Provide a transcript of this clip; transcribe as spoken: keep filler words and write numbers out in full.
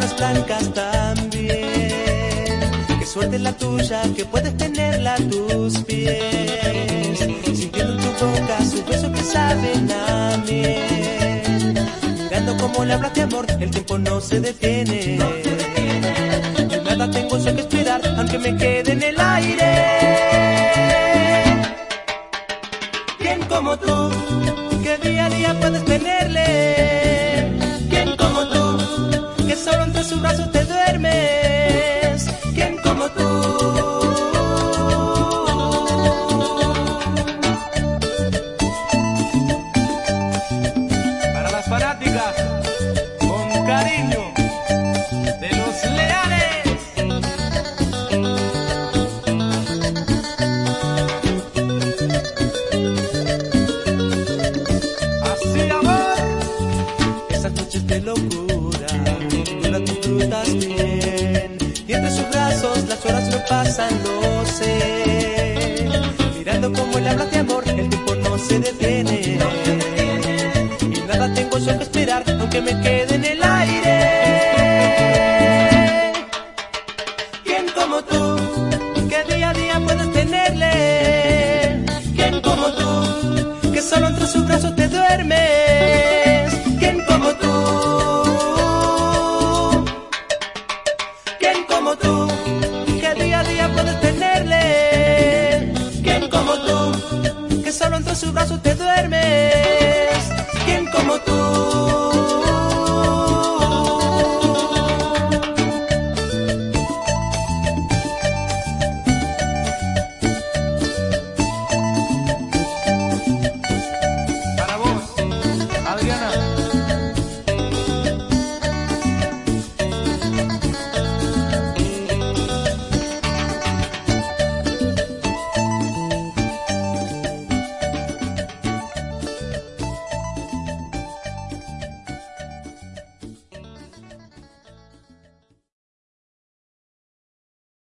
sábanas blancas también. Qué suerte la tuya que puedes tenerla a tus pies, sintiendo en tu boca su beso que saben a miel. Mirando cómo le hablas de amor, el tiempo no se detiene. Yo nada tengo yo que esperar, aunque me quede en el aire. ¿Quién como tú, que día a día puedes tenerle? ¿Quién como tú, que solo entre sus brazos te duermes? ¿Quién como tú? Para las fanáticas, con cariño, de Los Leales. Así amor, esas noches de locura, tú las disfrutas bien, y entre sus brazos las horas no pasan, lo sé. Mirando cómo le hablas de amor, el tiempo no se detiene. Y nada tengo yo que esperar, aunque me quede en el aire. ¿Quién como tú, que día a día puedes tenerle? ¿Quién como tú, que solo entre sus brazos te duerme?